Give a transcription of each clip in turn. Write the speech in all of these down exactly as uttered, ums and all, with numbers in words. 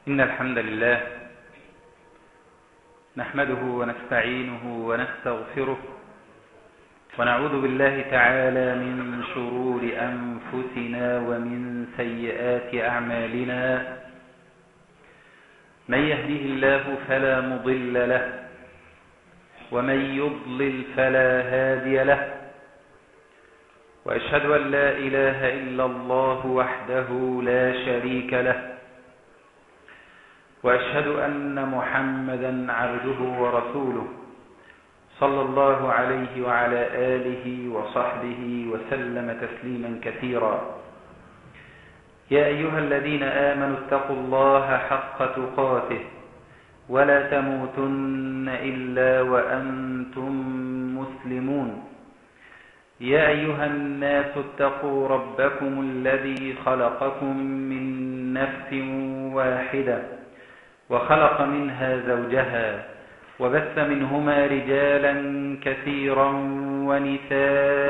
إن الحمد لله نحمده ونستعينه ونستغفره ونعوذ بالله تعالى من شرور أنفسنا ومن سيئات أعمالنا. من يهده الله فلا مضل له ومن يضلل فلا هادي له، وأشهد أن لا إله إلا الله وحده لا شريك له، وأشهد أن محمدا عبده ورسوله صلى الله عليه وعلى آله وصحبه وسلم تسليما كثيرا. يا أيها الذين آمنوا اتقوا الله حق تقاته ولا تموتن إلا وأنتم مسلمون. يا أيها الناس اتقوا ربكم الذي خلقكم من نفس واحدة وخلق منها زوجها وبث منهما رجالا كثيرا ونساء،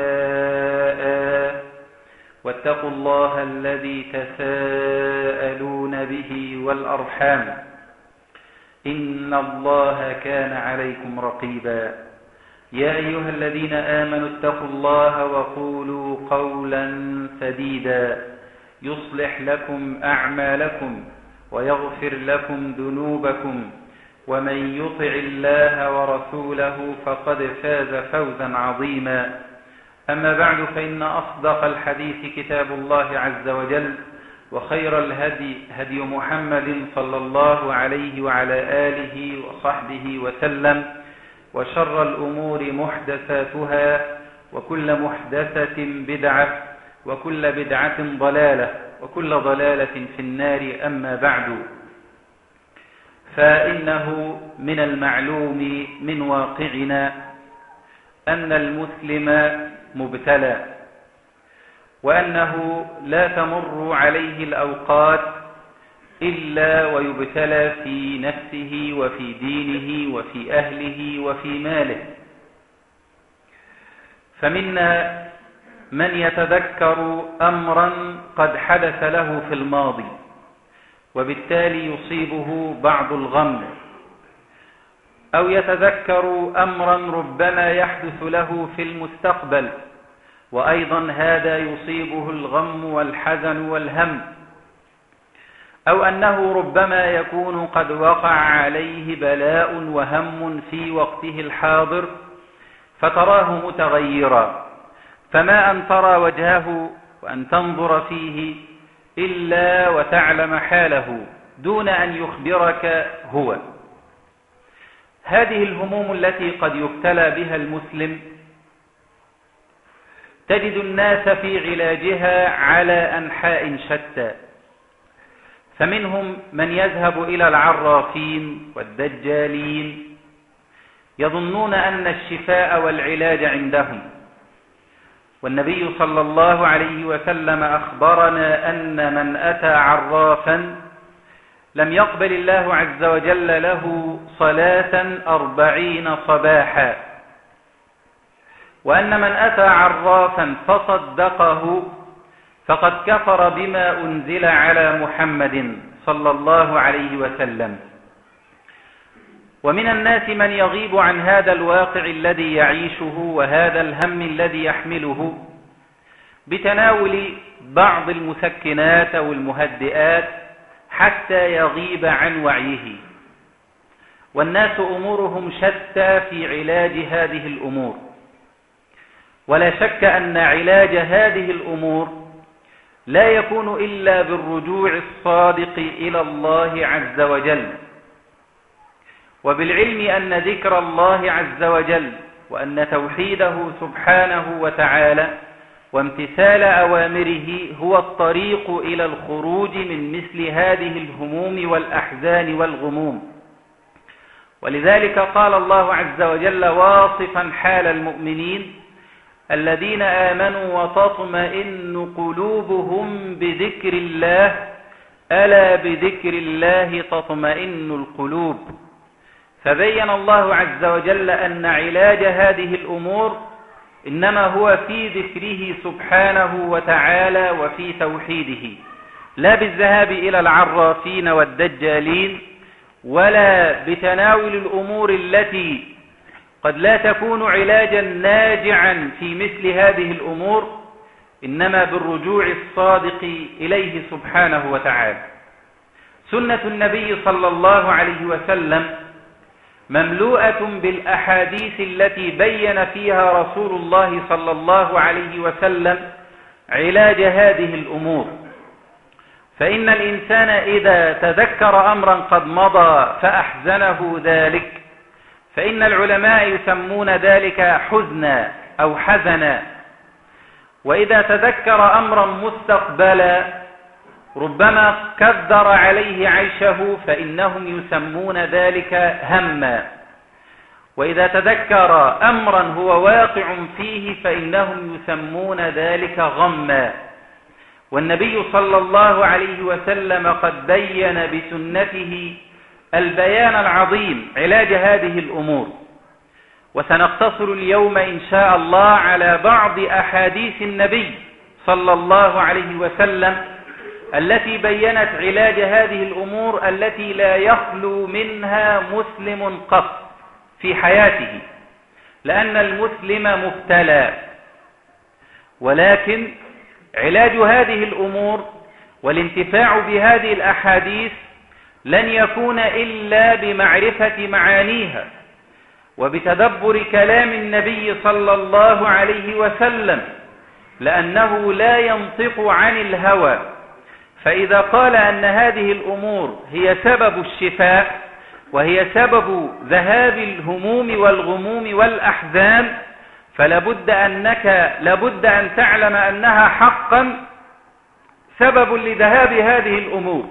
واتقوا الله الذي تساءلون به والأرحام إن الله كان عليكم رقيبا. يا أيها الذين آمنوا اتقوا الله وقولوا قولا سديدا يصلح لكم أعمالكم ويغفر لكم ذنوبكم، ومن يطع الله ورسوله فقد فاز فوزا عظيما. أما بعد، فإن أصدق الحديث كتاب الله عز وجل، وخير الهدي هدي محمد صلى الله عليه وعلى آله وصحبه وسلم، وشر الأمور محدثاتها، وكل محدثة بدعة، وكل بدعة ضلالة، وكل ضلالة في النار. أما بعد، فإنه من المعلوم من واقعنا أن المسلم مبتلى، وأنه لا تمر عليه الأوقات إلا ويبتلى في نفسه وفي دينه وفي أهله وفي ماله. فمنا من يتذكر أمرا قد حدث له في الماضي، وبالتالي يصيبه بعض الغم، أو يتذكر أمرا ربما يحدث له في المستقبل، وأيضا هذا يصيبه الغم والحزن والهم، أو أنه ربما يكون قد وقع عليه بلاء وهم في وقته الحاضر فتراه متغيرا، فما أن ترى وجهه وأن تنظر فيه إلا وتعلم حاله دون أن يخبرك هو. هذه الهموم التي قد يبتلى بها المسلم تجد الناس في علاجها على أنحاء شتى، فمنهم من يذهب إلى العرافين والدجالين يظنون أن الشفاء والعلاج عندهم، والنبي صلى الله عليه وسلم أخبرنا أن من أتى عرافا لم يقبل الله عز وجل له صلاة أربعين صباحا، وأن من أتى عرافا فصدقه فقد كفر بما أنزل على محمد صلى الله عليه وسلم. ومن الناس من يغيب عن هذا الواقع الذي يعيشه وهذا الهم الذي يحمله بتناول بعض المسكنات أو المهدئات حتى يغيب عن وعيه، والناس أمورهم شتى في علاج هذه الأمور. ولا شك أن علاج هذه الأمور لا يكون إلا بالرجوع الصادق إلى الله عز وجل، وبالعلم أن ذكر الله عز وجل وأن توحيده سبحانه وتعالى وامتثال أوامره هو الطريق إلى الخروج من مثل هذه الهموم والأحزان والغموم. ولذلك قال الله عز وجل واصفا حال المؤمنين: الذين آمنوا وتطمئن قلوبهم بذكر الله، ألا بذكر الله تطمئن القلوب. فبين الله عز وجل أن علاج هذه الأمور إنما هو في ذكره سبحانه وتعالى وفي توحيده، لا بالذهاب إلى العرافين والدجالين، ولا بتناول الأمور التي قد لا تكون علاجا ناجعا في مثل هذه الأمور، إنما بالرجوع الصادق إليه سبحانه وتعالى. سنة النبي صلى الله عليه وسلم مملوءة بالأحاديث التي بين فيها رسول الله صلى الله عليه وسلم علاج هذه الأمور. فإن الإنسان إذا تذكر أمرا قد مضى فأحزنه ذلك، فإن العلماء يسمون ذلك حزنا أو حزنا، وإذا تذكر أمرا مستقبلا ربما كدر عليه عيشه فإنهم يسمون ذلك هما، وإذا تذكر أمرا هو واقع فيه فإنهم يسمون ذلك غما. والنبي صلى الله عليه وسلم قد بين بسنته البيان العظيم علاج هذه الأمور. وسنقتصر اليوم إن شاء الله على بعض أحاديث النبي صلى الله عليه وسلم التي بينت علاج هذه الأمور التي لا يخلو منها مسلم قط في حياته، لأن المسلم مبتلى، ولكن علاج هذه الأمور والانتفاع بهذه الأحاديث لن يكون إلا بمعرفة معانيها وبتدبر كلام النبي صلى الله عليه وسلم، لأنه لا ينطق عن الهوى. فإذا قال أن هذه الأمور هي سبب الشفاء وهي سبب ذهاب الهموم والغموم والأحزان، فلابد أنك لابد أن تعلم أنها حقا سبب لذهاب هذه الأمور.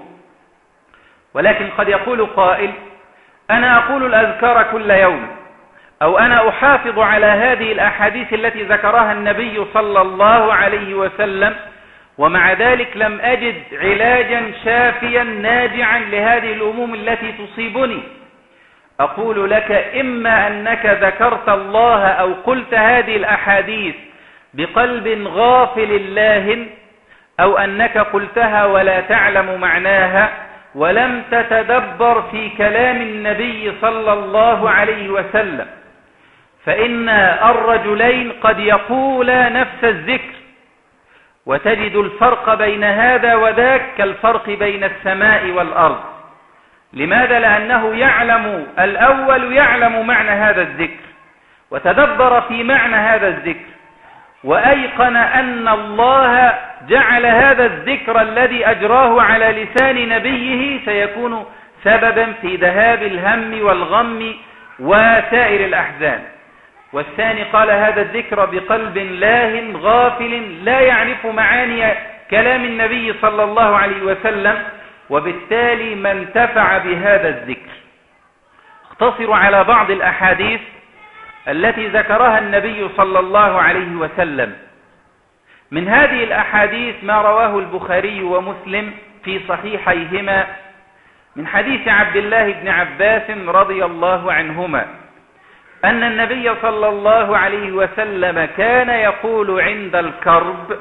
ولكن قد يقول قائل: أنا أقول الأذكار كل يوم، أو أنا أحافظ على هذه الأحاديث التي ذكرها النبي صلى الله عليه وسلم، ومع ذلك لم أجد علاجا شافيا ناجعا لهذه الهموم التي تصيبني. أقول لك: إما أنك ذكرت الله أو قلت هذه الأحاديث بقلب غافل لاهٍ، أو أنك قلتها ولا تعلم معناها ولم تتدبر في كلام النبي صلى الله عليه وسلم. فإن الرجلين قد يقولا نفس الذكر وتجد الفرق بين هذا وذاك كالفرق بين السماء والأرض. لماذا؟ لأنه يعلم الأول يعلم معنى هذا الذكر وتدبر في معنى هذا الذكر، وأيقن أن الله جعل هذا الذكر الذي أجراه على لسان نبيه سيكون سببا في ذهاب الهم والغم وسائر الأحزان. والثاني قال هذا الذكر بقلب لاه غافل لا يعرف معاني كلام النبي صلى الله عليه وسلم، وبالتالي ما انتفع بهذا الذكر. اقتصر على بعض الأحاديث التي ذكرها النبي صلى الله عليه وسلم. من هذه الأحاديث ما رواه البخاري ومسلم في صحيحيهما من حديث عبد الله بن عباس رضي الله عنهما أن النبي صلى الله عليه وسلم كان يقول عند الكرب: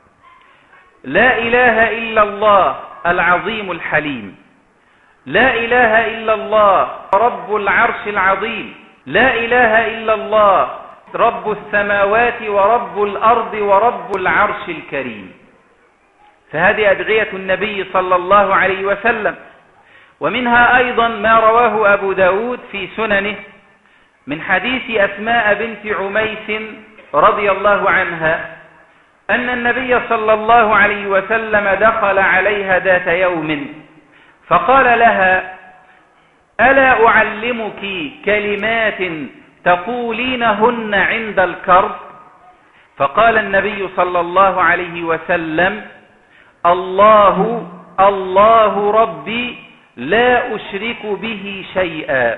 لا إله إلا الله العظيم الحليم، لا إله إلا الله رب العرش العظيم، لا إله إلا الله رب السماوات ورب الأرض ورب العرش الكريم. فهذه أدعية النبي صلى الله عليه وسلم. ومنها أيضا ما رواه أبو داود في سننه من حديث أسماء بنت عميس رضي الله عنها أن النبي صلى الله عليه وسلم دخل عليها ذات يوم فقال لها: ألا أعلمك كلمات تقولينهن عند الكرب؟ فقال النبي صلى الله عليه وسلم: الله الله ربي لا أشرك به شيئا،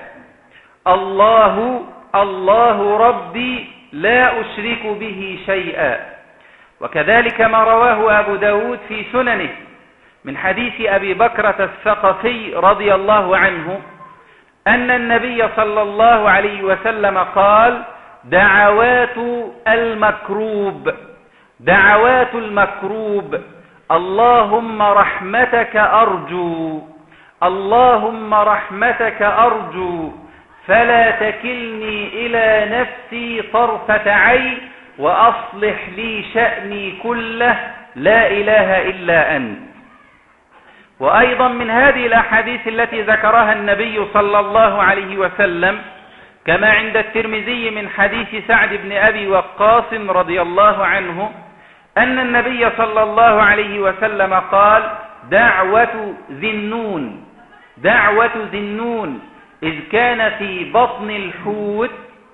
الله الله ربي لا أشرك به شيئا. وكذلك ما رواه أبو داود في سننه من حديث أبي بكرة الثقفي رضي الله عنه أن النبي صلى الله عليه وسلم قال: دعوات المكروب دعوات المكروب اللهم رحمتك أرجو، اللهم رحمتك أرجو، فلا تكلني إلى نفسي طرفة عين، وأصلح لي شأني كله، لا إله إلا أنت. وأيضا من هذه الأحاديث التي ذكرها النبي صلى الله عليه وسلم كما عند الترمذي من حديث سعد بن أبي وقاص رضي الله عنه أن النبي صلى الله عليه وسلم قال: دعوة ذي النون، دعوة ذي النون إذ كان في بطن الحوت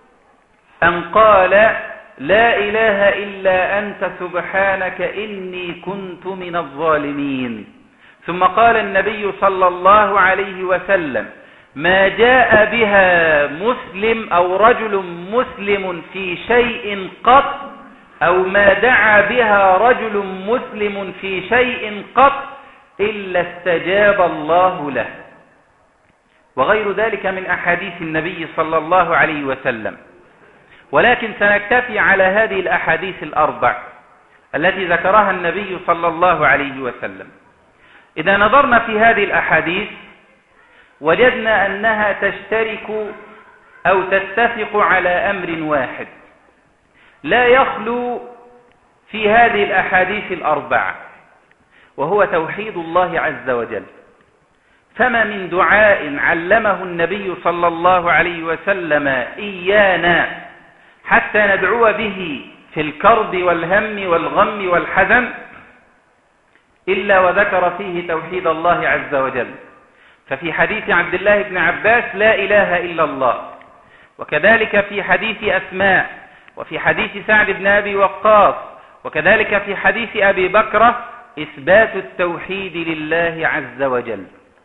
أن قال: لا إله إلا أنت سبحانك إني كنت من الظالمين. ثم قال النبي صلى الله عليه وسلم: ما جاء بها مسلم أو رجل مسلم في شيء قط، أو ما دعا بها رجل مسلم في شيء قط إلا استجاب الله له. وغير ذلك من أحاديث النبي صلى الله عليه وسلم. ولكن سنكتفي على هذه الأحاديث الأربع التي ذكرها النبي صلى الله عليه وسلم. إذا نظرنا في هذه الأحاديث وجدنا أنها تشترك أو تتفق على أمر واحد لا يخلو في هذه الأحاديث الأربعة، وهو توحيد الله عز وجل. فما من دعاء علمه النبي صلى الله عليه وسلم إيانا حتى ندعو به في الكرب والهم والغم والحزن إلا وذكر فيه توحيد الله عز وجل. ففي حديث عبد الله بن عباس: لا إله إلا الله. وكذلك في حديث أسماء، وفي حديث سعد بن أبي وقاص، وكذلك في حديث أبي بكر: إثبات التوحيد لله عز وجل.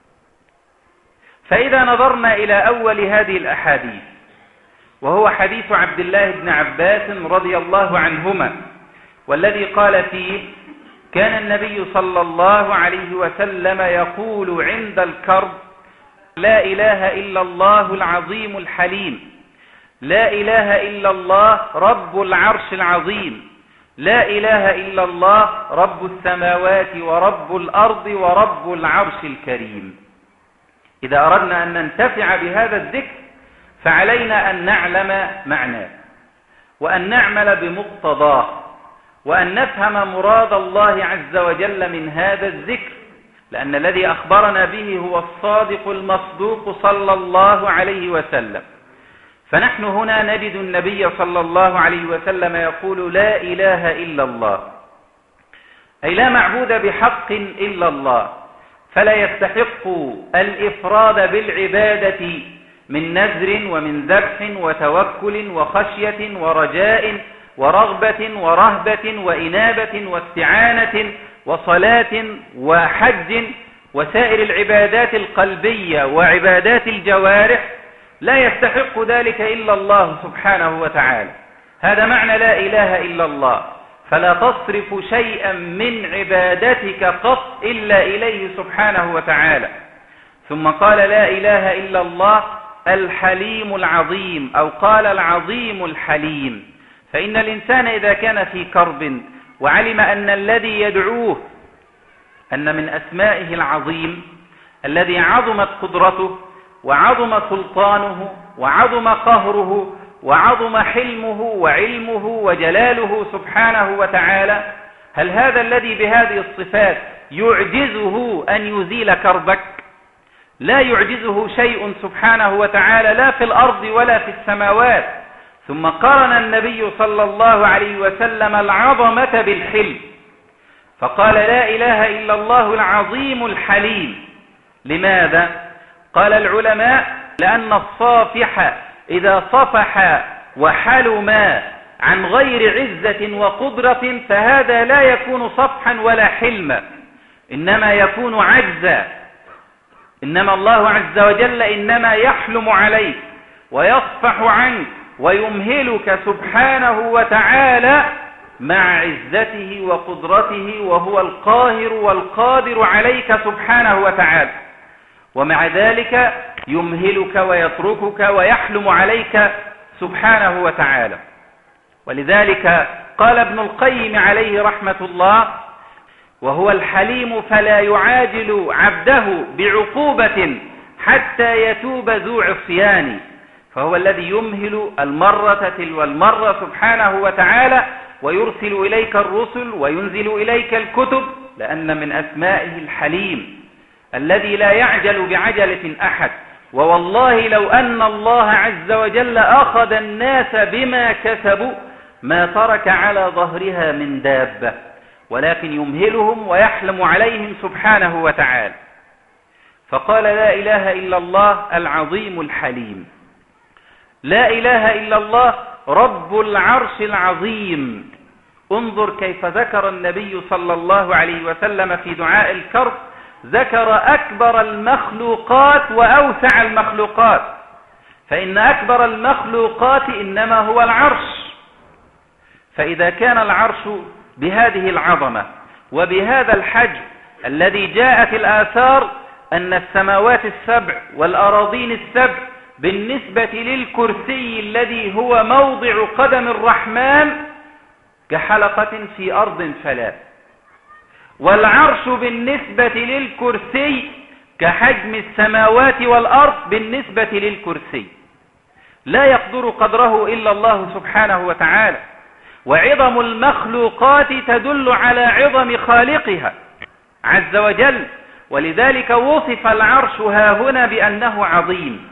فإذا نظرنا إلى أول هذه الأحاديث وهو حديث عبد الله بن عباس رضي الله عنهما، والذي قال فيه: كان النبي صلى الله عليه وسلم يقول عند الكرب: لا إله إلا الله العظيم الحليم، لا إله إلا الله رب العرش العظيم، لا إله إلا الله رب السماوات ورب الأرض ورب العرش الكريم. إذا أردنا أن ننتفع بهذا الذكر فعلينا أن نعلم معناه، وأن نعمل بمقتضاه، وأن نفهم مراد الله عز وجل من هذا الذكر، لأن الذي أخبرنا به هو الصادق المصدوق صلى الله عليه وسلم. فنحن هنا نجد النبي صلى الله عليه وسلم يقول: لا إله إلا الله، أي لا معبود بحق إلا الله، فلا يستحق الإفراد بالعبادة من نذر ومن ذبح وتوكل وخشية ورجاء ورغبة ورهبة وإنابة واستعانة وصلاة وحج وسائر العبادات القلبية وعبادات الجوارح. لا يستحق ذلك إلا الله سبحانه وتعالى. هذا معنى لا إله إلا الله. فلا تصرف شيئا من عبادتك قط إلا إليه سبحانه وتعالى. ثم قال: لا إله إلا الله الحليم العظيم، أو قال العظيم الحليم. فإن الإنسان إذا كان في كرب وعلم أن الذي يدعوه أن من أسمائه العظيم الذي عظمت قدرته وعظم سلطانه وعظم قهره وعظم حلمه وعلمه وجلاله سبحانه وتعالى، هل هذا الذي بهذه الصفات يعجزه أن يزيل كربك؟ لا يعجزه شيء سبحانه وتعالى، لا في الأرض ولا في السماوات. ثم قارن النبي صلى الله عليه وسلم العظمة بالحلم، فقال: لا إله إلا الله العظيم الحليم. لماذا؟ قال العلماء: لأن الصافح إذا صفح وحلم عن غير عزة وقدرة فهذا لا يكون صفحا ولا حلما، إنما يكون عجزا. إنما الله عز وجل إنما يحلم عليك ويصفح عنك ويمهلك سبحانه وتعالى مع عزته وقدرته، وهو القاهر والقادر عليك سبحانه وتعالى، ومع ذلك يمهلك ويتركك ويحلم عليك سبحانه وتعالى. ولذلك قال ابن القيم عليه رحمة الله: وهو الحليم فلا يعاجل عبده بعقوبة حتى يتوب ذو عصيان، فهو الذي يمهل المرة تلو المرة سبحانه وتعالى، ويرسل إليك الرسل وينزل إليك الكتب، لأن من أسمائه الحليم الذي لا يعجل بعجلة أحد. ووالله لو أن الله عز وجل أخذ الناس بما كسبوا ما ترك على ظهرها من دابة، ولكن يمهلهم ويحلم عليهم سبحانه وتعالى. فقال لا إله إلا الله العظيم الحليم، لا إله إلا الله رب العرش العظيم. انظر كيف ذكر النبي صلى الله عليه وسلم في دعاء الكرب، ذكر أكبر المخلوقات وأوسع المخلوقات، فإن أكبر المخلوقات إنما هو العرش. فإذا كان العرش بهذه العظمة وبهذا الحجم الذي جاءت الآثار أن السماوات السبع والأراضين السبع بالنسبة للكرسي الذي هو موضع قدم الرحمن كحلقة في أرض فلاة، والعرش بالنسبة للكرسي كحجم السماوات والأرض بالنسبة للكرسي، لا يقدر قدره إلا الله سبحانه وتعالى. وعظم المخلوقات تدل على عظم خالقها عز وجل، ولذلك وصف العرش هاهنا بأنه عظيم،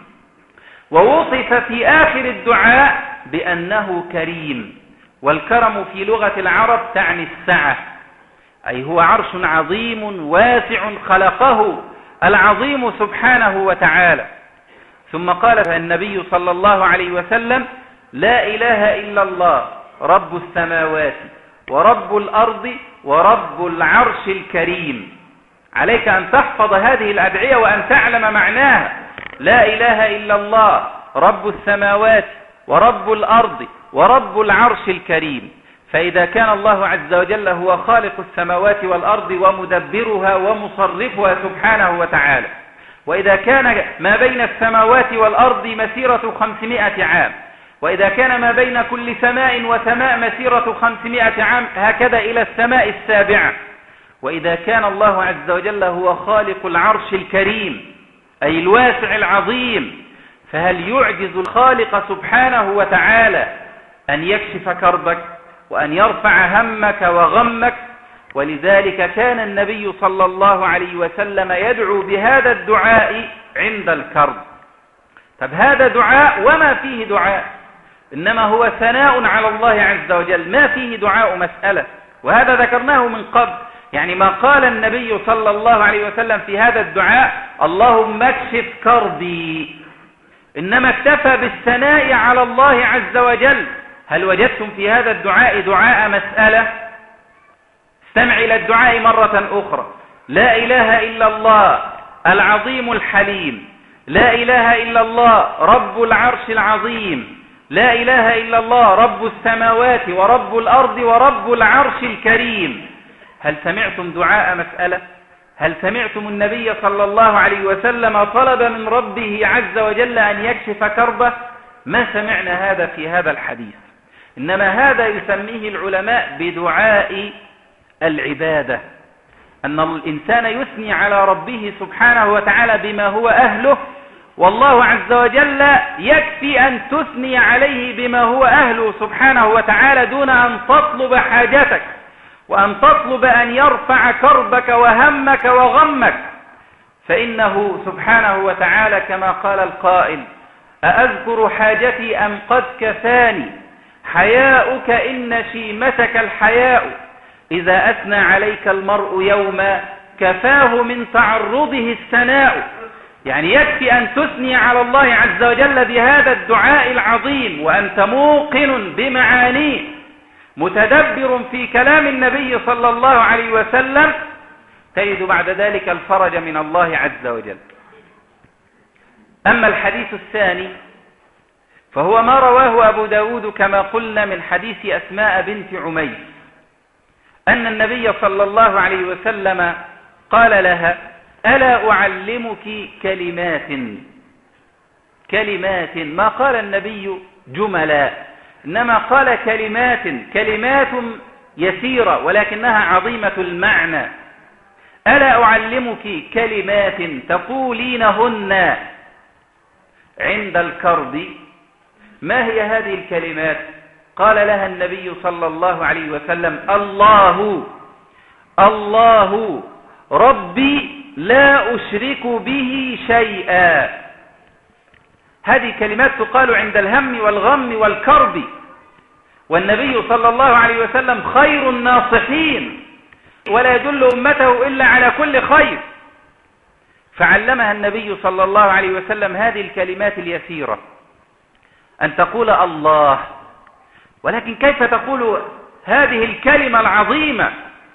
ووصف في آخر الدعاء بأنه كريم. والكرم في لغة العرب تعني السعة، أي هو عرش عظيم واسع خلقه العظيم سبحانه وتعالى. ثم قال النبي صلى الله عليه وسلم لا إله إلا الله رب السماوات ورب الأرض ورب العرش الكريم. عليك أن تحفظ هذه الأدعية وأن تعلم معناها. لا إله إلا الله رب السماوات ورب الأرض ورب العرش الكريم. فإذا كان الله عز وجل هو خالق السماوات والأرض ومدبرها ومصرفها سبحانه وتعالى، وإذا كان ما بين السماوات والأرض مسيرة خمسمائة عام، وإذا كان ما بين كل سماء وسماء مسيرة خمسمائة عام، هكذا إلى السماء السابعة، وإذا كان الله عز وجل هو خالق العرش الكريم أي الواسع العظيم، فهل يعجز الخالق سبحانه وتعالى أن يكشف كربك وأن يرفع همك وغمك؟ ولذلك كان النبي صلى الله عليه وسلم يدعو بهذا الدعاء عند الكرب. طب هذا دعاء وما فيه دعاء، إنما هو ثناء على الله عز وجل، ما فيه دعاء مسألة، وهذا ذكرناه من قبل. يعني ما قال النبي صلى الله عليه وسلم في هذا الدعاء اللهم اكشف كربي، إنما اكتفى بالثناء على الله عز وجل. هل وجدتم في هذا الدعاء دعاء مسألة؟ استمع إلى الدعاء مرة أخرى. لا إله إلا الله العظيم الحليم، لا إله إلا الله رب العرش العظيم، لا إله إلا الله رب السماوات ورب الأرض ورب العرش الكريم. هل سمعتم دعاء مسألة؟ هل سمعتم النبي صلى الله عليه وسلم طلب من ربه عز وجل أن يكشف كربه؟ ما سمعنا هذا في هذا الحديث. إنما هذا يسميه العلماء بدعاء العبادة، أن الإنسان يثني على ربه سبحانه وتعالى بما هو أهله، والله عز وجل يكفي أن تثني عليه بما هو أهله سبحانه وتعالى دون أن تطلب حاجتك وأن تطلب أن يرفع كربك وهمك وغمك، فإنه سبحانه وتعالى كما قال القائل أأذكر حاجتي أم قد كفاني حياؤك إن شيمتك الحياء، إذا أثنى عليك المرء يوما كفاه من تعرضه الثناء. يعني يكفي أن تثني على الله عز وجل بهذا الدعاء العظيم وأنت موقن بمعانيه متدبر في كلام النبي صلى الله عليه وسلم، تجد بعد ذلك الفرج من الله عز وجل. أما الحديث الثاني فهو ما رواه أبو داود كما قلنا من حديث أسماء بنت عميس أن النبي صلى الله عليه وسلم قال لها ألا أعلمك كلمات كلمات، ما قال النبي جملا، إنما قال كلمات، كلمات يسيرة ولكنها عظيمة المعنى، ألا أعلمك كلمات تقولينهن عند الكرب؟ ما هي هذه الكلمات؟ قال لها النبي صلى الله عليه وسلم: الله الله ربي لا أشرك به شيئا. هذه كلمات تقال عند الهم والغم والكرب، والنبي صلى الله عليه وسلم خير الناصحين ولا يدل أمته إلا على كل خير، فعلمها النبي صلى الله عليه وسلم هذه الكلمات اليسيرة، أن تقول الله. ولكن كيف تقول هذه الكلمة العظيمة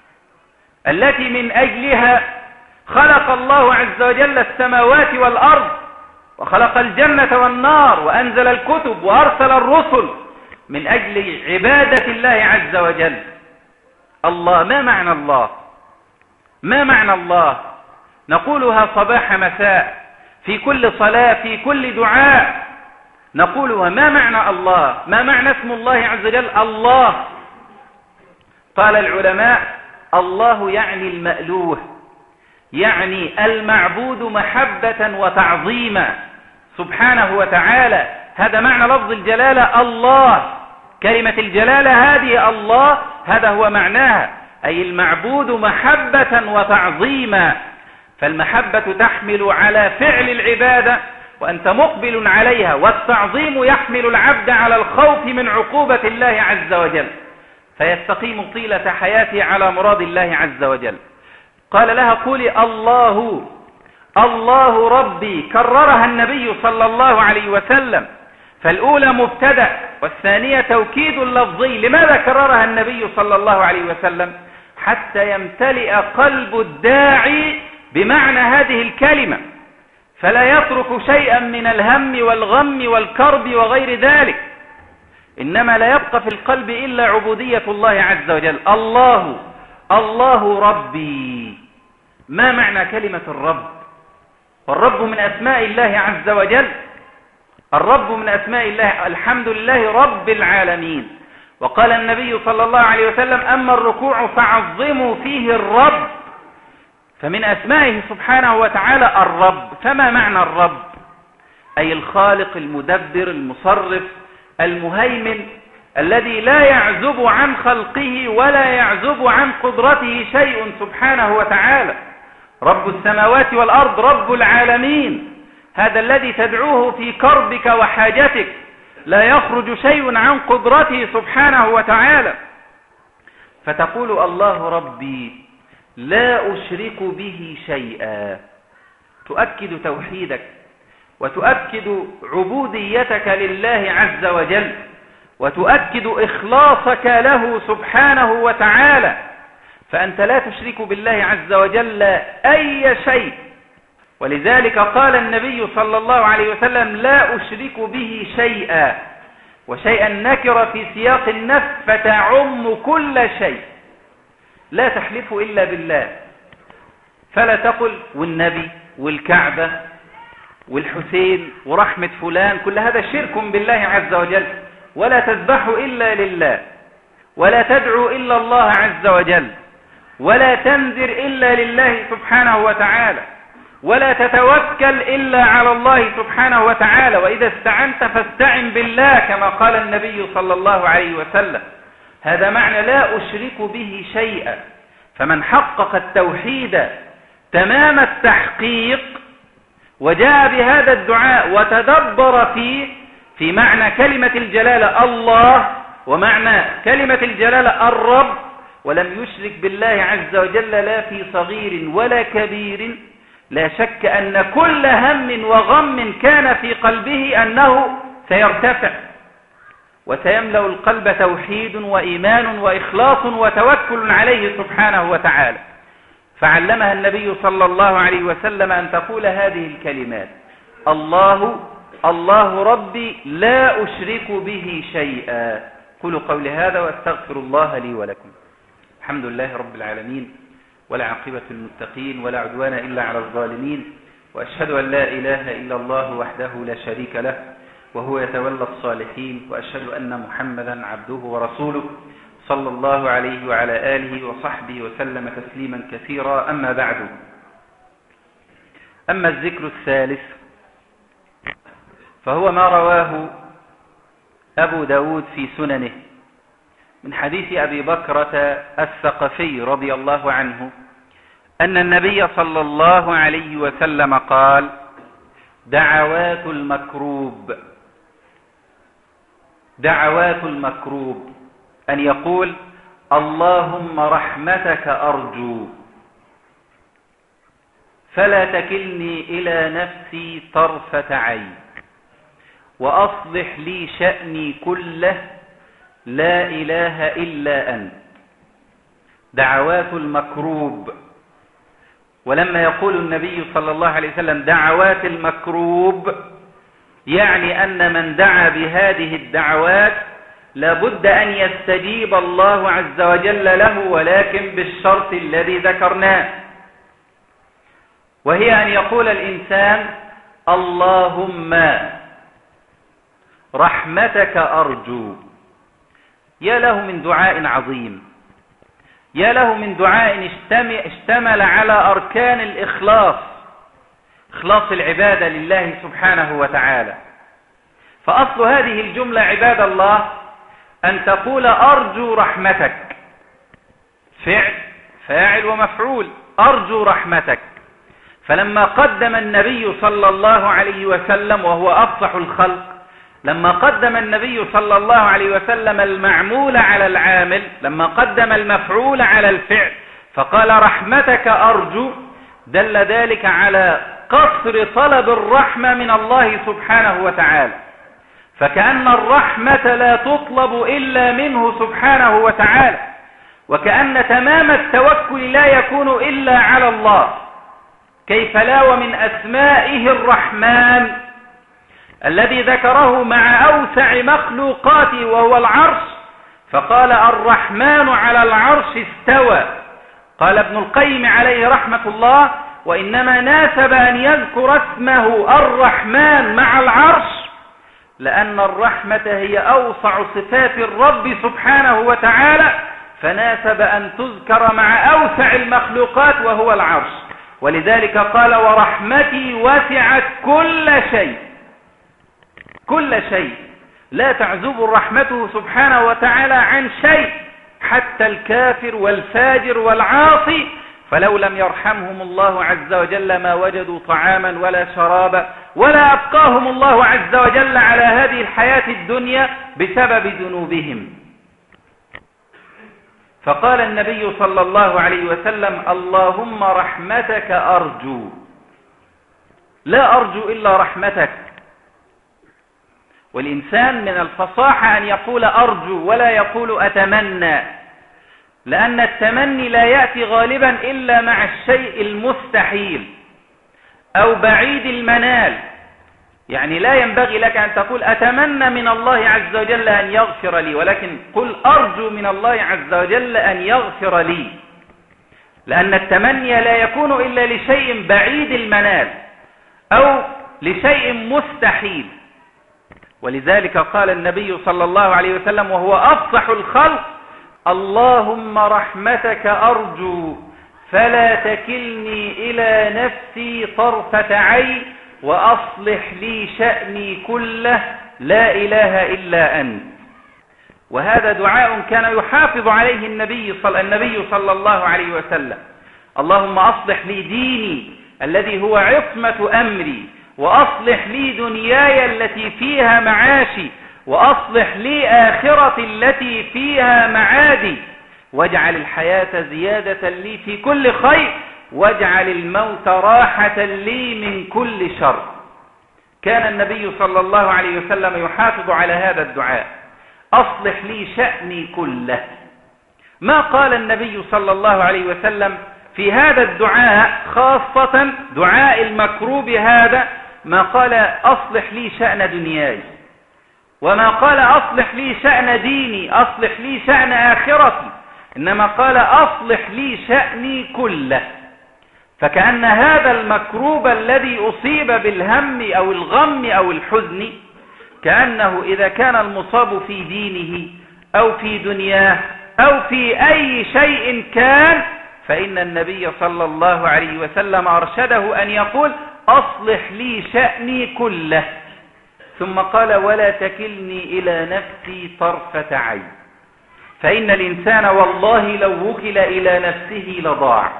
التي من أجلها خلق الله عز وجل السماوات والأرض، وخلق الجنة والنار، وأنزل الكتب وأرسل الرسل من أجل عبادة الله عز وجل؟ الله، ما معنى الله؟ ما معنى الله؟ نقولها صباح مساء، في كل صلاة، في كل دعاء نقولها. ما معنى الله؟ ما معنى اسم الله عز وجل الله؟ قال العلماء: الله يعني المألوه، يعني المعبود محبة وتعظيما سبحانه وتعالى. هذا معنى لفظ الجلالة الله، كلمة الجلالة هذه الله، هذا هو معناها، أي المعبود محبة وتعظيما. فالمحبة تحمل على فعل العبادة وأنت مقبل عليها، والتعظيم يحمل العبد على الخوف من عقوبة الله عز وجل، فيستقيم طيلة حياته على مراد الله عز وجل. قال لها: قولي الله الله ربي، كررها النبي صلى الله عليه وسلم، فالأولى مبتدأ والثانية توكيد لفظي. لماذا كررها النبي صلى الله عليه وسلم؟ حتى يمتلئ قلب الداعي بمعنى هذه الكلمة، فلا يترك شيئا من الهم والغم والكرب وغير ذلك، إنما لا يبقى في القلب إلا عبودية الله عز وجل. الله الله ربي. ما معنى كلمة الرب؟ والرب من أسماء الله عز وجل، الرب من أسماء الله، الحمد لله رب العالمين. وقال النبي صلى الله عليه وسلم: أما الركوع فعظموا فيه الرب. فمن أسمائه سبحانه وتعالى الرب. فما معنى الرب؟ أي الخالق المدبر المصرف المهيمن، الذي لا يعزب عن خلقه ولا يعزب عن قدرته شيء سبحانه وتعالى. رب السماوات والأرض، رب العالمين، هذا الذي تدعوه في كربك وحاجتك، لا يخرج شيء عن قدرته سبحانه وتعالى. فتقول الله ربي لا أشرك به شيئا، تؤكد توحيدك وتؤكد عبوديتك لله عز وجل، وتؤكد إخلاصك له سبحانه وتعالى، فأنت لا تشرك بالله عز وجل أي شيء. ولذلك قال النبي صلى الله عليه وسلم: لا أشرك به شيئا، وشيئا نكر في سياق النفي فتعم كل شيء. لا تحلف إلا بالله، فلا تقل والنبي والكعبة والحسين ورحمة فلان، كل هذا شرك بالله عز وجل. ولا تذبح إلا لله، ولا تدعو إلا الله عز وجل، ولا تنذر إلا لله سبحانه وتعالى، ولا تتوكل إلا على الله سبحانه وتعالى، وإذا استعنت فاستعن بالله كما قال النبي صلى الله عليه وسلم. هذا معنى لا أشرك به شيئا. فمن حقق التوحيد تمام التحقيق وجاء بهذا الدعاء وتدبر فيه في معنى كلمة الجلالة الله ومعنى كلمة الجلالة الرب، ولم يشرك بالله عز وجل لا في صغير ولا كبير، لا شك أن كل هم وغم كان في قلبه أنه سيرتفع وسيملأ القلب توحيد وإيمان وإخلاص وتوكل عليه سبحانه وتعالى. فعلمها النبي صلى الله عليه وسلم أن تقول هذه الكلمات: الله الله ربي لا أشرك به شيئا. قولوا قولي هذا واستغفر الله لي ولكم. الحمد لله رب العالمين، ولا عاقبة للمتقين، ولا عدوان إلا على الظالمين، وأشهد أن لا إله إلا الله وحده لا شريك له، وهو يتولى الصالحين، وأشهد أن محمدا عبده ورسوله صلى الله عليه وعلى آله وصحبه وسلم تسليما كثيرا. أما بعد، أما الذكر الثالث فهو ما رواه أبو داود في سننه من حديث أبي بكرة الثقفي رضي الله عنه أن النبي صلى الله عليه وسلم قال: دعوات المكروب دعوات المكروب أن يقول: اللهم رحمتك أرجو فلا تكلني إلى نفسي طرفة عين وأصلح لي شأني كله لا إله إلا أنت. دعوات المكروب. ولما يقول النبي صلى الله عليه وسلم دعوات المكروب يعني أن من دعا بهذه الدعوات لابد أن يستجيب الله عز وجل له، ولكن بالشرط الذي ذكرناه، وهي أن يقول الإنسان: اللهم رحمتك أرجو. يا له من دعاء عظيم، يا له من دعاء اشتمل على أركان الإخلاص، إخلاص العبادة لله سبحانه وتعالى. فأصل هذه الجملة عباد الله أن تقول أرجو رحمتك، فعل فاعل ومفعول، أرجو رحمتك. فلما قدم النبي صلى الله عليه وسلم وهو أفصح الخلق، لما قدم النبي صلى الله عليه وسلم المعمول على العامل، لما قدم المفعول على الفعل فقال رحمتك أرجو، دل ذلك على قصر طلب الرحمة من الله سبحانه وتعالى، فكأن الرحمة لا تطلب إلا منه سبحانه وتعالى، وكأن تمام التوكل لا يكون إلا على الله. كيف لا ومن أسمائه الرحمن الذي ذكره مع أوسع مخلوقاته وهو العرش، فقال الرحمن على العرش استوى. قال ابن القيم عليه رحمة الله: وإنما ناسب أن يذكر اسمه الرحمن مع العرش لأن الرحمة هي أوسع صفات الرب سبحانه وتعالى، فناسب أن تذكر مع أوسع المخلوقات وهو العرش. ولذلك قال: ورحمتي وسعت كل شيء. كل شيء، لا تعزب رحمته سبحانه وتعالى عن شيء، حتى الكافر والفاجر والعاصي، فلو لم يرحمهم الله عز وجل ما وجدوا طعاما ولا شرابا، ولا أبقاهم الله عز وجل على هذه الحياة الدنيا بسبب ذنوبهم. فقال النبي صلى الله عليه وسلم: اللهم رحمتك أرجو، لا أرجو إلا رحمتك. والإنسان من الفصاحة أن يقول أرجو ولا يقول أتمنى، لأن التمني لا يأتي غالبا إلا مع الشيء المستحيل أو بعيد المنال. يعني لا ينبغي لك أن تقول أتمنى من الله عز وجل أن يغفر لي، ولكن قل أرجو من الله عز وجل أن يغفر لي، لأن التمني لا يكون إلا لشيء بعيد المنال أو لشيء مستحيل. ولذلك قال النبي صلى الله عليه وسلم وهو أفصح الخلق: اللهم رحمتك أرجو فلا تكلني إلى نفسي طرفة عين وأصلح لي شأني كله لا إله إلا أنت. وهذا دعاء كان يحافظ عليه النبي صلى, النبي صلى الله عليه وسلم: اللهم أصلح لي ديني الذي هو عصمة أمري، وأصلح لي دنياي التي فيها معاشي، وأصلح لي آخرتي التي فيها معادي، واجعل الحياة زيادة لي في كل خير، واجعل الموت راحة لي من كل شر. كان النبي صلى الله عليه وسلم يحافظ على هذا الدعاء: أصلح لي شأني كله. ما قال النبي صلى الله عليه وسلم في هذا الدعاء خاصة دعاء المكروب هذا، ما قال أصلح لي شأن دنياي، وما قال أصلح لي شأن ديني، أصلح لي شأن آخرتي، إنما قال أصلح لي شأني كله. فكأن هذا المكروب الذي أصيب بالهم أو الغم أو الحزن، كأنه إذا كان المصاب في دينه أو في دنياه أو في أي شيء كان، فإن النبي صلى الله عليه وسلم أرشده أن يقول أصلح لي شأني كله، ثم قال ولا تكلني إلى نفسي طرفة عين، فإن الإنسان والله لو وكل إلى نفسه لضاع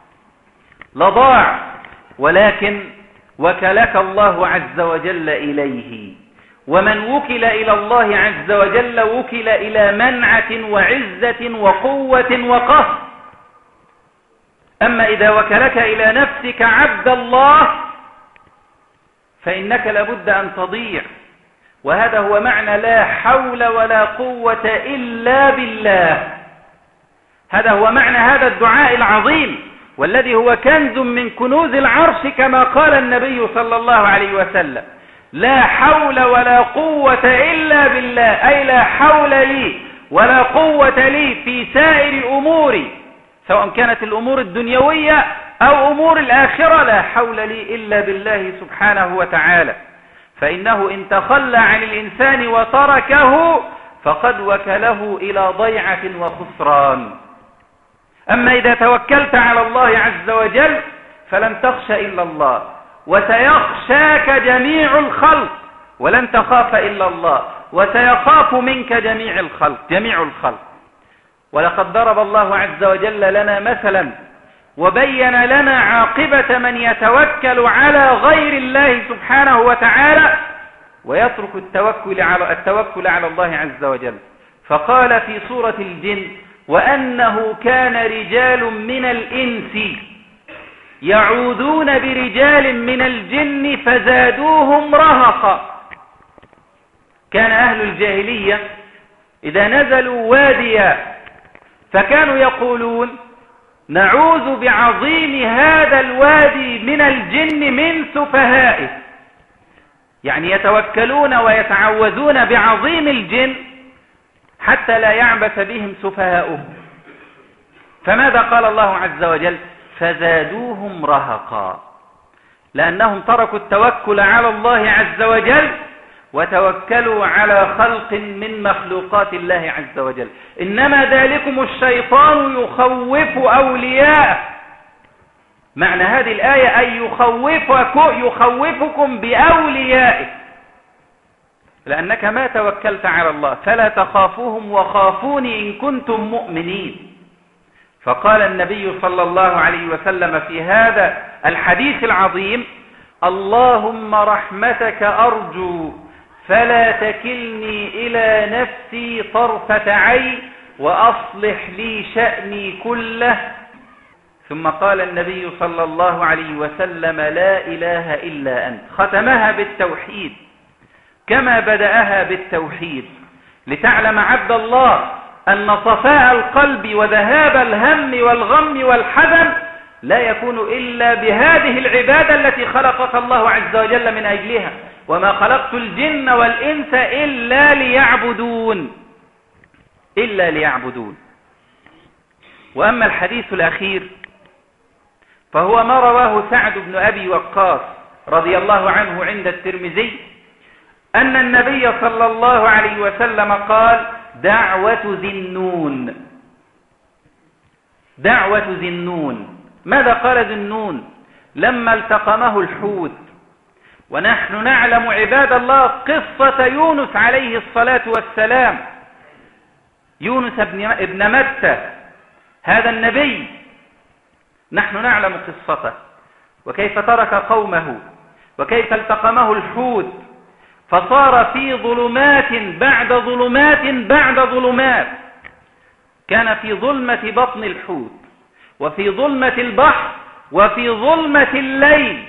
لضاع ولكن وكلك الله عز وجل إليه، ومن وكل إلى الله عز وجل وكل إلى منعة وعزة وقوة وقهر. أما إذا وكلك إلى نفسك عبد الله فإنك لابد أن تضيع، وهذا هو معنى لا حول ولا قوة إلا بالله. هذا هو معنى هذا الدعاء العظيم، والذي هو كنز من كنوز العرش، كما قال النبي صلى الله عليه وسلم لا حول ولا قوة إلا بالله، أي لا حول لي ولا قوة لي في سائر أموري، سواء كانت الأمور الدنيوية أو أمور الآخرة، لا حول لي إلا بالله سبحانه وتعالى. فإنه إن تخلى عن الإنسان وتركه فقد وكله إلى ضيعة وخسران. أما إذا توكلت على الله عز وجل فلن تخشى إلا الله، وسيخشاك جميع الخلق، ولن تخاف إلا الله، وسيخاف منك جميع الخلق جميع الخلق. ولقد ضرب الله عز وجل لنا مثلا وبين لنا عاقبة من يتوكل على غير الله سبحانه وتعالى ويترك التوكل على التوكل على الله عز وجل. فقال في سورة الجن وأنه كان رجال من الإنس يعوذون برجال من الجن فزادوهم رهقا. كان أهل الجاهلية إذا نزلوا واديا فكانوا يقولون نعوذ بعظيم هذا الوادي من الجن من سفهائه، يعني يتوكلون ويتعوذون بعظيم الجن حتى لا يعبث بهم سفهاؤهم. فماذا قال الله عز وجل؟ فزادوهم رهقا، لأنهم تركوا التوكل على الله عز وجل وتوكلوا على خلق من مخلوقات الله عز وجل. إنما ذلكم الشيطان يخوف أولياءه. معنى هذه الآية أن يخوفكم, يخوفكم بأوليائه، لأنك ما توكلت على الله، فلا تخافوهم وخافوني إن كنتم مؤمنين. فقال النبي صلى الله عليه وسلم في هذا الحديث العظيم اللهم رحمتك أرجو فلا تكلني إلى نفسي طرفة عين وأصلح لي شأني كله. ثم قال النبي صلى الله عليه وسلم لا إله إلا أنت، ختمها بالتوحيد كما بدأها بالتوحيد، لتعلم عبد الله أن صفاء القلب وذهاب الهم والغم والحزن لا يكون إلا بهذه العبادة التي خلقك الله عز وجل من أجلها، وما خلقت الجن والإنس إلا ليعبدون إلا ليعبدون. وأما الحديث الأخير فهو ما رواه سعد بن أبي وقاص رضي الله عنه عند الترمذي أن النبي صلى الله عليه وسلم قال دعوة ذي النون. دعوة ذي النون، ماذا قال ذي النون؟ لما التقمه الحوت، ونحن نعلم عباد الله قصة يونس عليه الصلاة والسلام. يونس ابن متى هذا النبي نحن نعلم قصته، وكيف ترك قومه، وكيف التقمه الحوت فصار في ظلمات بعد ظلمات بعد ظلمات. كان في ظلمة بطن الحوت، وفي ظلمة البحر، وفي ظلمة الليل.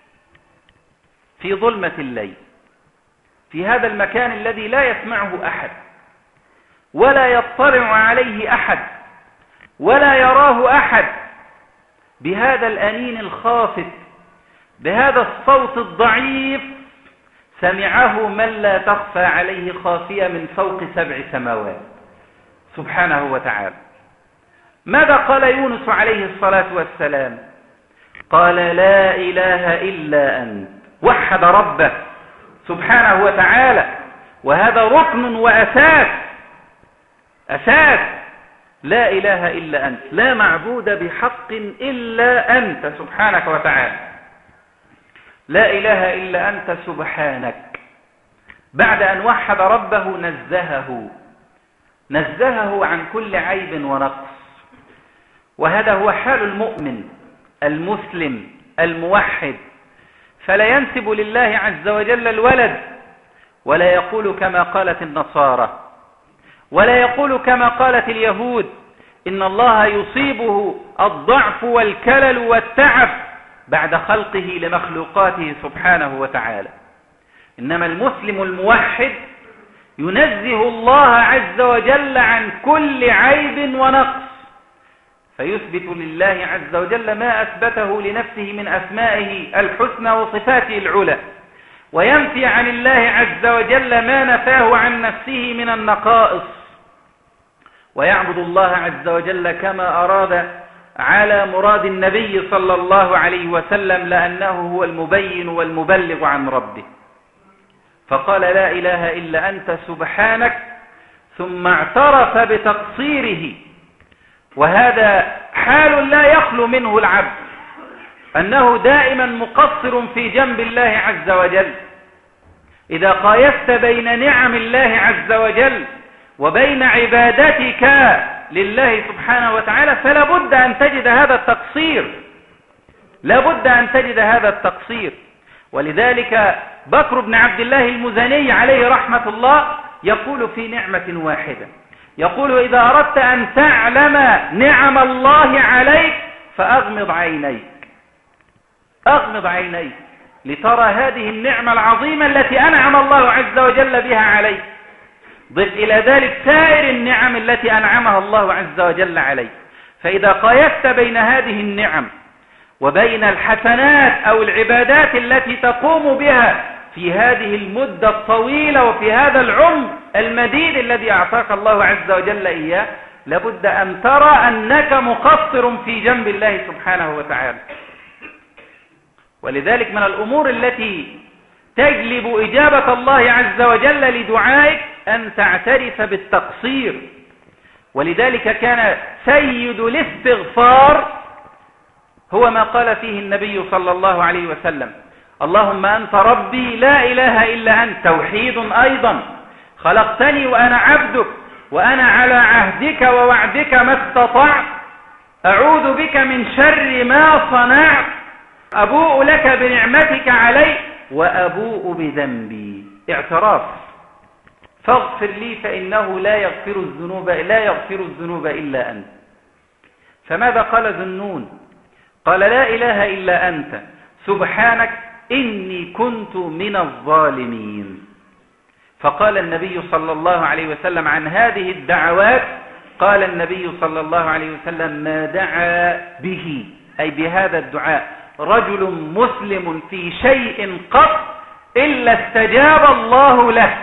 في ظلمة الليل، في هذا المكان الذي لا يسمعه أحد ولا يطلع عليه أحد ولا يراه أحد، بهذا الأنين الخافت، بهذا الصوت الضعيف، سمعه من لا تخفى عليه خافية من فوق سبع سماوات سبحانه وتعالى. ماذا قال يونس عليه الصلاة والسلام؟ قال لا إله إلا أنت، وحد ربه سبحانه وتعالى، وهذا ركن وأساس أساس لا إله إلا أنت، لا معبود بحق إلا أنت سبحانك وتعالى، لا إله إلا أنت سبحانك. بعد أن وحد ربه نزهه نزهه عن كل عيب ونقص. وهذا هو حال المؤمن المسلم الموحد، فلا ينسب لله عز وجل الولد، ولا يقول كما قالت النصارى، ولا يقول كما قالت اليهود إن الله يصيبه الضعف والكلل والتعب بعد خلقه لمخلوقاته سبحانه وتعالى. إنما المسلم الموحد ينزه الله عز وجل عن كل عيب ونقص، فيثبت لله عز وجل ما أثبته لنفسه من أسمائه الحسنى وصفاته العلى، وينفي عن الله عز وجل ما نفاه عن نفسه من النقائص، ويعبد الله عز وجل كما أراد على مراد النبي صلى الله عليه وسلم، لأنه هو المبين والمبلغ عن ربه. فقال لا إله إلا أنت سبحانك، ثم اعترف بتقصيره. وهذا حال لا يخلو منه العبد، أنه دائما مقصر في جنب الله عز وجل. إذا قايست بين نعم الله عز وجل وبين عبادتك لله سبحانه وتعالى فلا بد أن تجد هذا التقصير، لا بد أن تجد هذا التقصير. ولذلك بكر بن عبد الله المزني عليه رحمة الله يقول في نعمة واحدة، يقول إذا أردت أن تعلم نعم الله عليك فأغمض عينيك، أغمض عينيك لترى هذه النعمة العظيمة التي أنعم الله عز وجل بها عليك. ضف إلى ذلك سائر النعم التي أنعمها الله عز وجل عليك. فإذا قايست بين هذه النعم وبين الحسنات أو العبادات التي تقوم بها في هذه المدة الطويلة وفي هذا العمر المديد الذي أعطاك الله عز وجل إياه، لابد أن ترى أنك مقصر في جنب الله سبحانه وتعالى. ولذلك من الأمور التي تجلب إجابة الله عز وجل لدعائك أن تعترف بالتقصير. ولذلك كان سيد الاستغفار هو ما قال فيه النبي صلى الله عليه وسلم: اللهم أنت ربي لا إله إلا أنت. توحيد أيضا، خلقتني وأنا عبدك وأنا على عهدك ووعدك ما استطعت، أعوذ بك من شر ما صنعت، أبوء لك بنعمتك علي وأبوء بذنبي. اعتراف، فاغفر لي فإنه لا يغفر الذنوب لا يغفر الذنوب إلا أنت. فماذا قال ذنون؟ قال لا إله إلا أنت سبحانك إني كنت من الظالمين. فقال النبي صلى الله عليه وسلم عن هذه الدعوات، قال النبي صلى الله عليه وسلم: ما دعا به، أي بهذا الدعاء، رجل مسلم في شيء قط إلا استجاب الله له.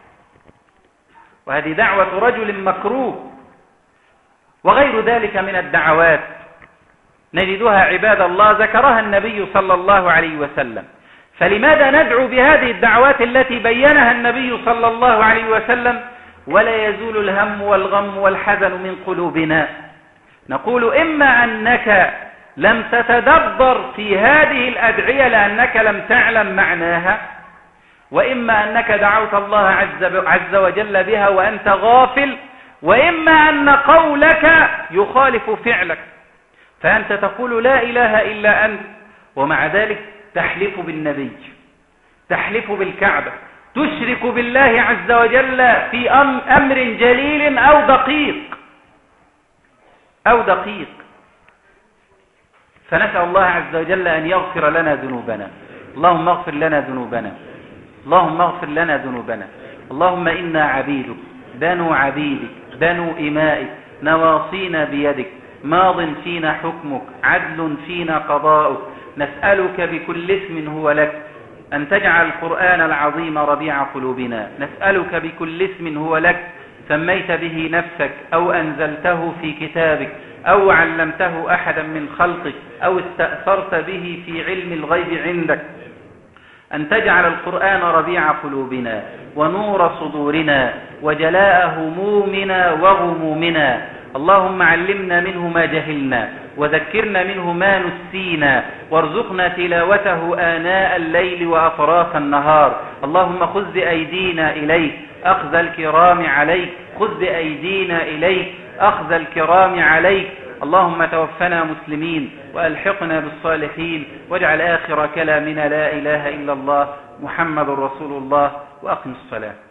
وهذه دعوة رجل مكروه. وغير ذلك من الدعوات نجدها عباد الله ذكرها النبي صلى الله عليه وسلم. فلماذا ندعو بهذه الدعوات التي بينها النبي صلى الله عليه وسلم ولا يزول الهم والغم والحزن من قلوبنا؟ نقول إما أنك لم تتدبر في هذه الأدعية لأنك لم تعلم معناها، وإما أنك دعوت الله عز وجل بها وأنت غافل، وإما أن قولك يخالف فعلك، فأنت تقول لا إله إلا أنت ومع ذلك تحلف بالنبي، تحلف بالكعبة، تشرك بالله عز وجل في أمر جليل أو دقيق أو دقيق. فنسأل الله عز وجل أن يغفر لنا ذنوبنا. اللهم اغفر لنا ذنوبنا، اللهم اغفر لنا ذنوبنا. اللهم إنا عبيدك بنو عبيدك بنو إمائك نواصينا بيدك، ماض فينا حكمك، عدل فينا قضاؤك. نسألك بكل اسم هو لك أن تجعل القرآن العظيم ربيع قلوبنا. نسألك بكل اسم هو لك سميت به نفسك أو أنزلته في كتابك أو علمته أحدا من خلقك أو استأثرت به في علم الغيب عندك، أن تجعل القرآن ربيع قلوبنا ونور صدورنا وجلاء همومنا وغمومنا اللهم علمنا منه ما جهلنا وذكرنا منه ما نسينا وارزقنا تلاوته آناء الليل وأطراف النهار. اللهم خذ بأيدينا إليك أخذ الكرام عليك، خذ بأيدينا إليك أخذ الكرام عليك. اللهم توفنا مسلمين وألحقنا بالصالحين، واجعل آخر كلامنا لا إله إلا الله محمد رسول الله، وأقم الصلاة.